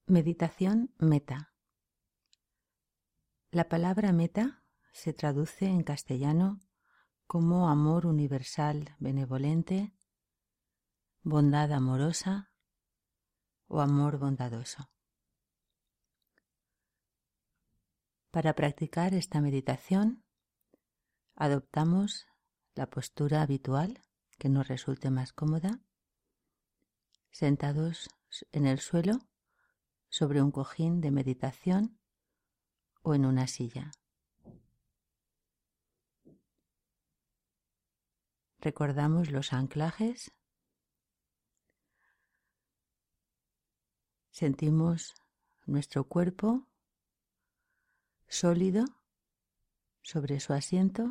Meditación meta. La palabra meta se traduce en castellano como amor universal benevolente, bondad amorosa o amor bondadoso. Para practicar esta meditación, adoptamos la postura habitual que nos resulte más cómoda, sentados en el suelo sobre un cojín de meditación o en una silla. Recordamos los anclajes. Sentimos nuestro cuerpo sólido sobre su asiento.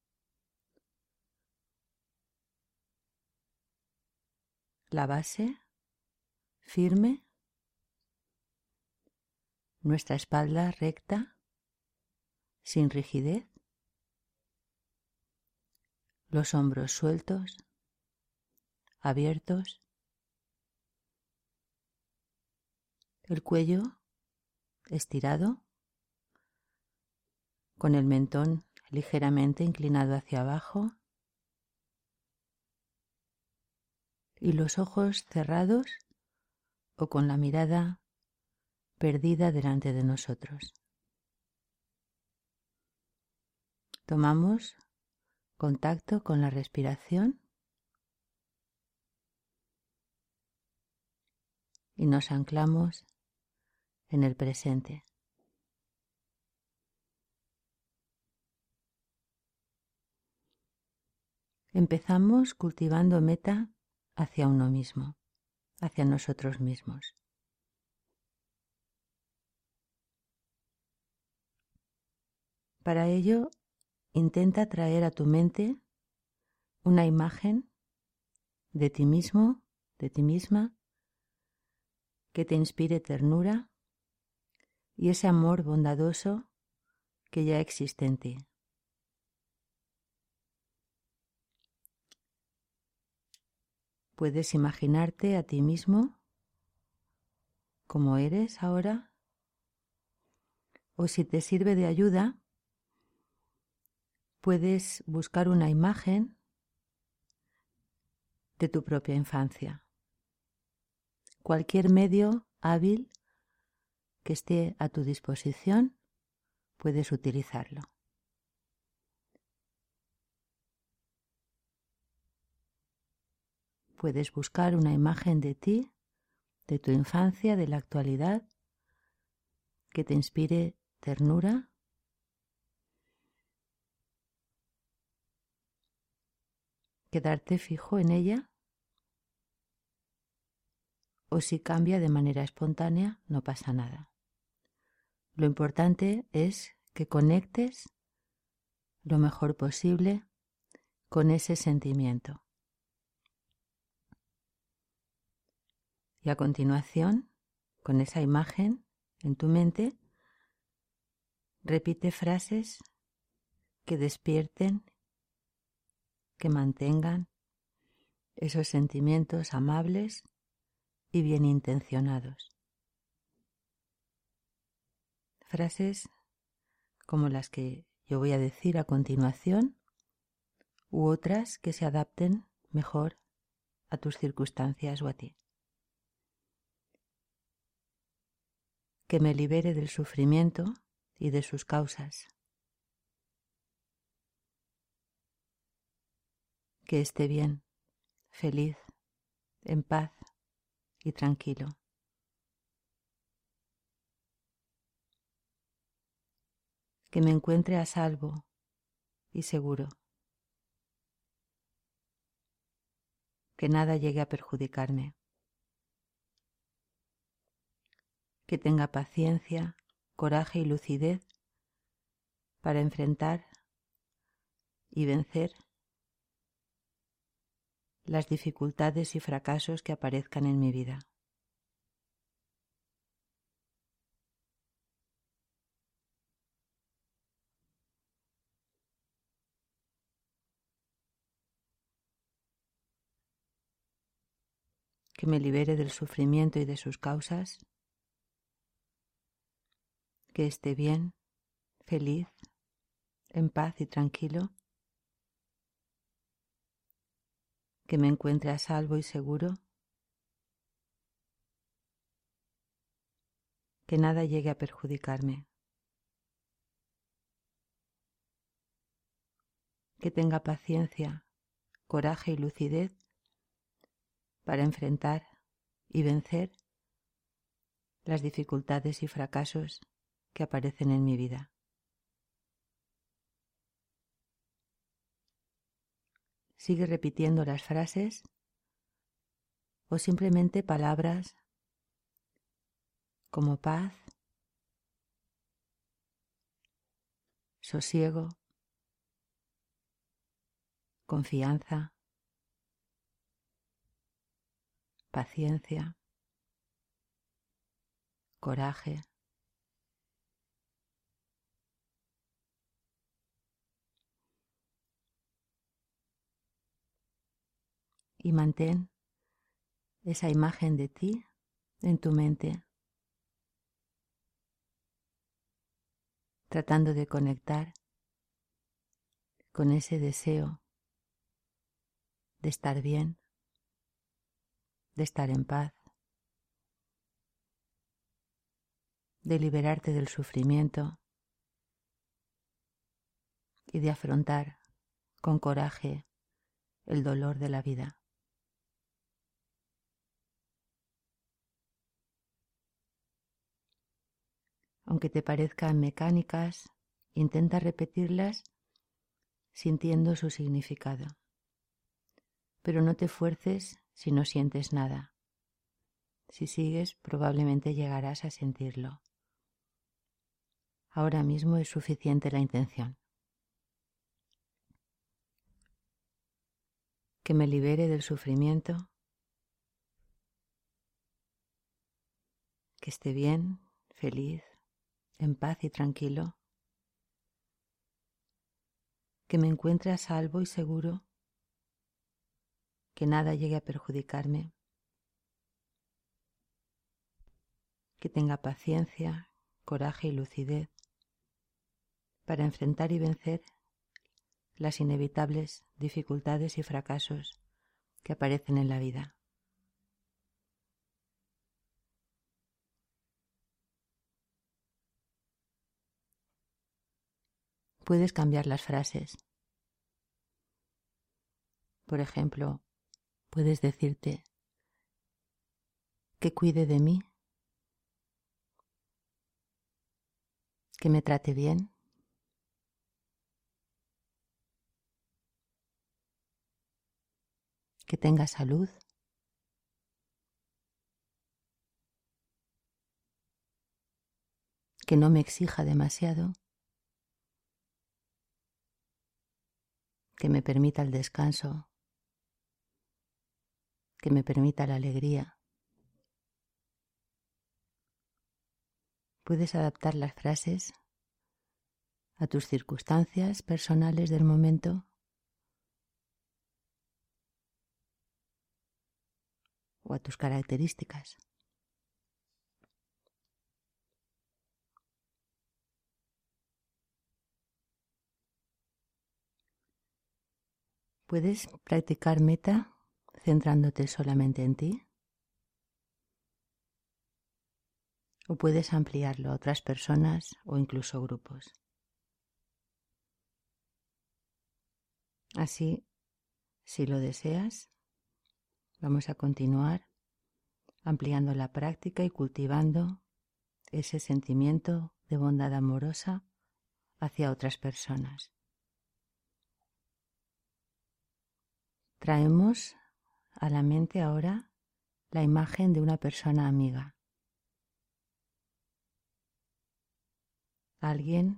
La base firme. Nuestra espalda recta, sin rigidez. Los hombros sueltos, abiertos. El cuello estirado, con el mentón ligeramente inclinado hacia abajo y los ojos cerrados o con la mirada perdida delante de nosotros. Tomamos contacto con la respiración y nos anclamos en el presente. Empezamos cultivando meta hacia uno mismo, hacia nosotros mismos. Para ello, intenta traer a tu mente una imagen de ti mismo, de ti misma, que te inspire ternura y ese amor bondadoso que ya existe en ti. Puedes imaginarte a ti mismo como eres ahora, o si te sirve de ayuda, puedes buscar una imagen de tu propia infancia. Cualquier medio hábil que esté a tu disposición, puedes utilizarlo. Puedes buscar una imagen de ti, de tu infancia, de la actualidad, que te inspire ternura, quedarte fijo en ella, o si cambia de manera espontánea, no pasa nada. Lo importante es que conectes lo mejor posible con ese sentimiento. Y a continuación, con esa imagen en tu mente, repite frases que despierten, que mantengan esos sentimientos amables y bien intencionados. Frases como las que yo voy a decir a continuación, u otras que se adapten mejor a tus circunstancias o a ti. Que me libere del sufrimiento y de sus causas. Que esté bien, feliz, en paz y tranquilo. Que me encuentre a salvo y seguro. Que nada llegue a perjudicarme. Que tenga paciencia, coraje y lucidez para enfrentar y vencer las dificultades y fracasos que aparezcan en mi vida. Que me libere del sufrimiento y de sus causas, que esté bien, feliz, en paz y tranquilo, que me encuentre a salvo y seguro, que nada llegue a perjudicarme, que tenga paciencia, coraje y lucidez para enfrentar y vencer las dificultades y fracasos que aparecen en mi vida. Sigue repitiendo las frases o simplemente palabras como paz, sosiego, confianza, paciencia, coraje. Y mantén esa imagen de ti en tu mente, tratando de conectar con ese deseo de estar bien, de estar en paz, de liberarte del sufrimiento y de afrontar con coraje el dolor de la vida. Aunque te parezcan mecánicas, intenta repetirlas sintiendo su significado. Pero no te fuerces si no sientes nada. Si sigues, probablemente llegarás a sentirlo. Ahora mismo es suficiente la intención. Que me libere del sufrimiento, que esté bien, feliz, en paz y tranquilo, que me encuentre a salvo y seguro, que nada llegue a perjudicarme, que tenga paciencia, coraje y lucidez para enfrentar y vencer las inevitables dificultades y fracasos que aparecen en la vida. Puedes cambiar las frases. Por ejemplo, puedes decirte que cuide de mí, que me trate bien, que tenga salud, que no me exija demasiado, que me permita el descanso, que me permita la alegría. Puedes adaptar las frases a tus circunstancias personales del momento o a tus características. Puedes practicar meta centrándote solamente en ti, o puedes ampliarlo a otras personas o incluso grupos. Así, si lo deseas, vamos a continuar ampliando la práctica y cultivando ese sentimiento de bondad amorosa hacia otras personas. Traemos a la mente ahora la imagen de una persona amiga. Alguien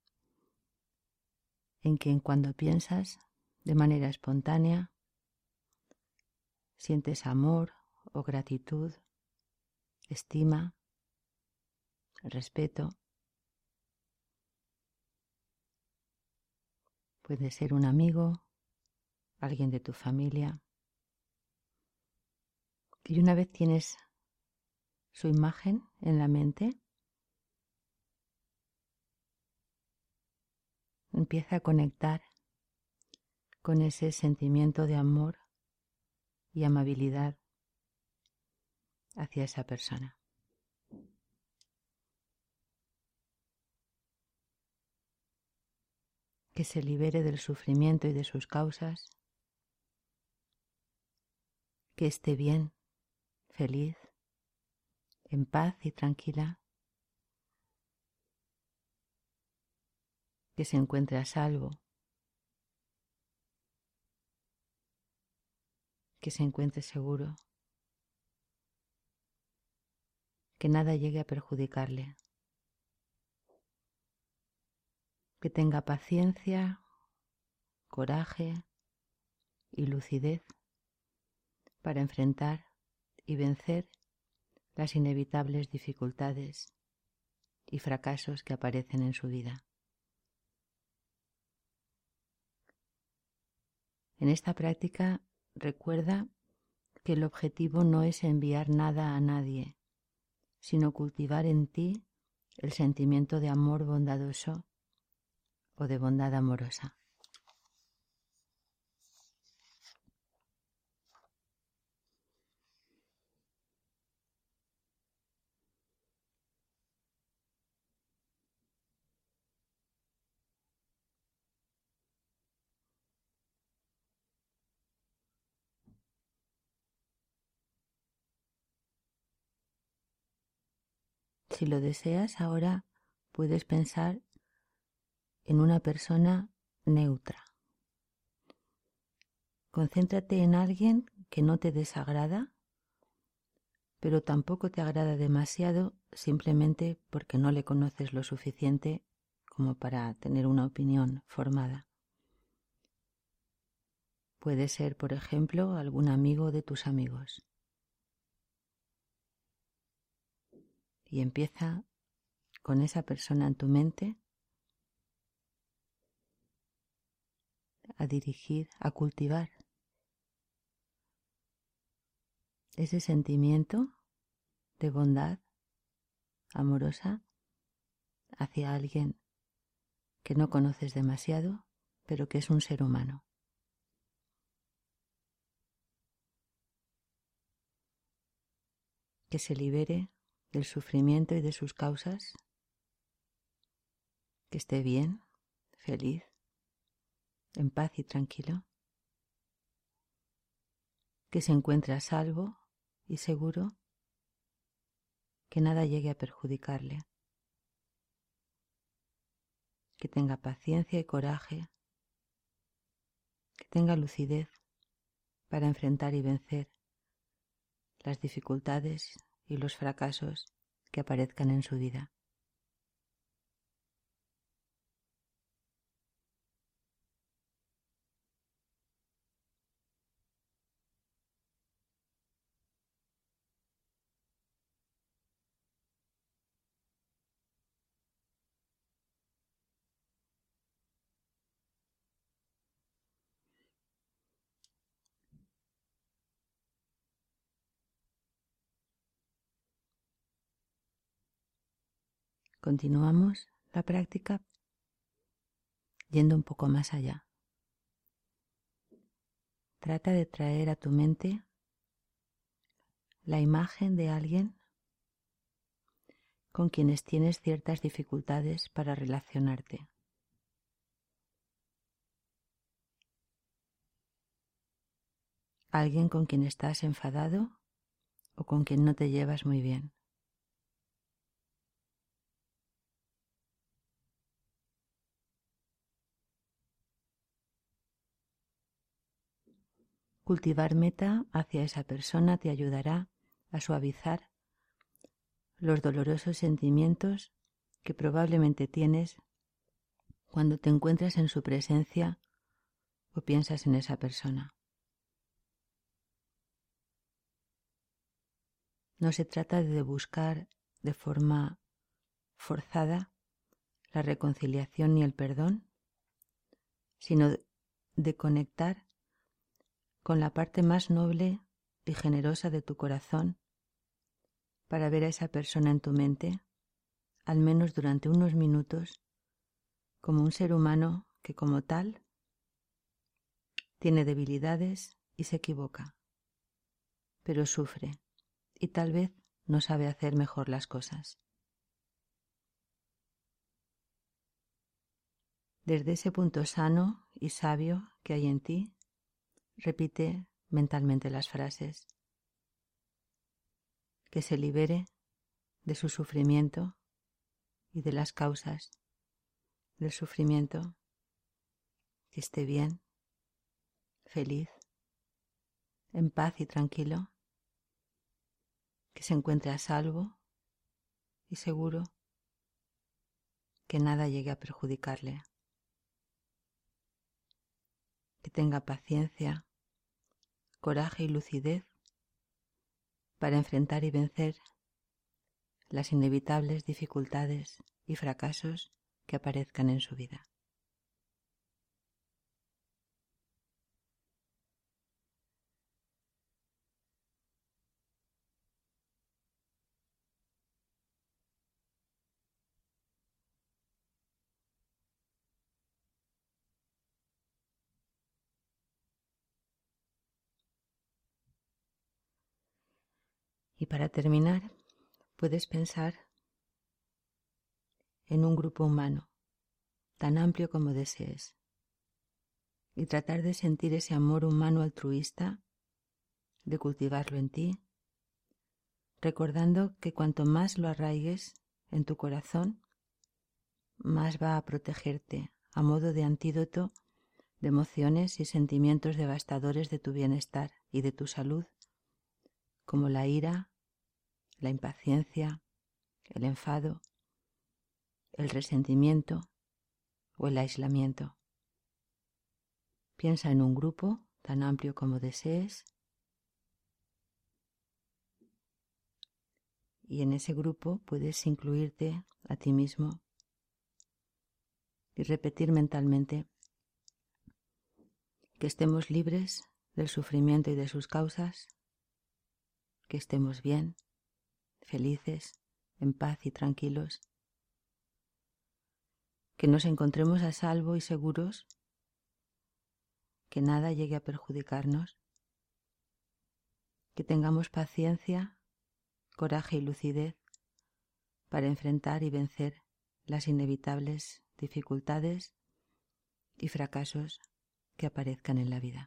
en quien cuando piensas de manera espontánea sientes amor o gratitud, estima, respeto. Puede ser un amigo, alguien de tu familia. Y una vez tienes su imagen en la mente, empieza a conectar con ese sentimiento de amor y amabilidad hacia esa persona. Que se libere del sufrimiento y de sus causas, que esté bien, feliz, en paz y tranquila, que se encuentre a salvo, que se encuentre seguro, que nada llegue a perjudicarle, que tenga paciencia, coraje y lucidez para enfrentar y vencer las inevitables dificultades y fracasos que aparecen en su vida. En esta práctica recuerda que el objetivo no es enviar nada a nadie, sino cultivar en ti el sentimiento de amor bondadoso o de bondad amorosa. Si lo deseas, ahora puedes pensar en una persona neutra. Concéntrate en alguien que no te desagrada, pero tampoco te agrada demasiado simplemente porque no le conoces lo suficiente como para tener una opinión formada. Puede ser, por ejemplo, algún amigo de tus amigos. Y empieza con esa persona en tu mente a dirigir, a cultivar ese sentimiento de bondad amorosa hacia alguien que no conoces demasiado, pero que es un ser humano. Que se libere del sufrimiento y de sus causas, que esté bien, feliz, en paz y tranquilo, que se encuentre a salvo y seguro, que nada llegue a perjudicarle, que tenga paciencia y coraje, que tenga lucidez para enfrentar y vencer las dificultades y los fracasos que aparezcan en su vida. Continuamos la práctica yendo un poco más allá. Trata de traer a tu mente la imagen de alguien con quienes tienes ciertas dificultades para relacionarte. Alguien con quien estás enfadado o con quien no te llevas muy bien. Cultivar meta hacia esa persona te ayudará a suavizar los dolorosos sentimientos que probablemente tienes cuando te encuentras en su presencia o piensas en esa persona. No se trata de buscar de forma forzada la reconciliación ni el perdón, sino de conectar con la parte más noble y generosa de tu corazón para ver a esa persona en tu mente, al menos durante unos minutos, como un ser humano que como tal tiene debilidades y se equivoca, pero sufre y tal vez no sabe hacer mejor las cosas. Desde ese punto sano y sabio que hay en ti, repite mentalmente las frases. Que se libere de su sufrimiento y de las causas del sufrimiento, que esté bien, feliz, en paz y tranquilo, que se encuentre a salvo y seguro, que nada llegue a perjudicarle, que tenga paciencia, coraje y lucidez para enfrentar y vencer las inevitables dificultades y fracasos que aparezcan en su vida. Y para terminar, puedes pensar en un grupo humano, tan amplio como desees, y tratar de sentir ese amor humano altruista, de cultivarlo en ti, recordando que cuanto más lo arraigues en tu corazón, más va a protegerte a modo de antídoto de emociones y sentimientos devastadores de tu bienestar y de tu salud, como la ira, la impaciencia, el enfado, el resentimiento o el aislamiento. Piensa en un grupo tan amplio como desees y en ese grupo puedes incluirte a ti mismo y repetir mentalmente que estemos libres del sufrimiento y de sus causas, que estemos bien, felices, en paz y tranquilos, que nos encontremos a salvo y seguros, que nada llegue a perjudicarnos, que tengamos paciencia, coraje y lucidez para enfrentar y vencer las inevitables dificultades y fracasos que aparezcan en la vida.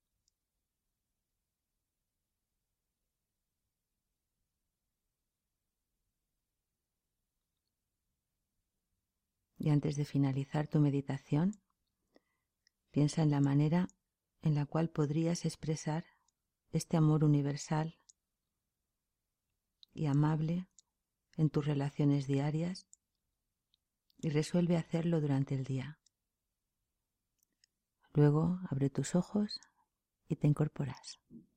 Y antes de finalizar tu meditación, piensa en la manera en la cual podrías expresar este amor universal y amable en tus relaciones diarias y resuelve hacerlo durante el día. Luego abre tus ojos y te incorporas.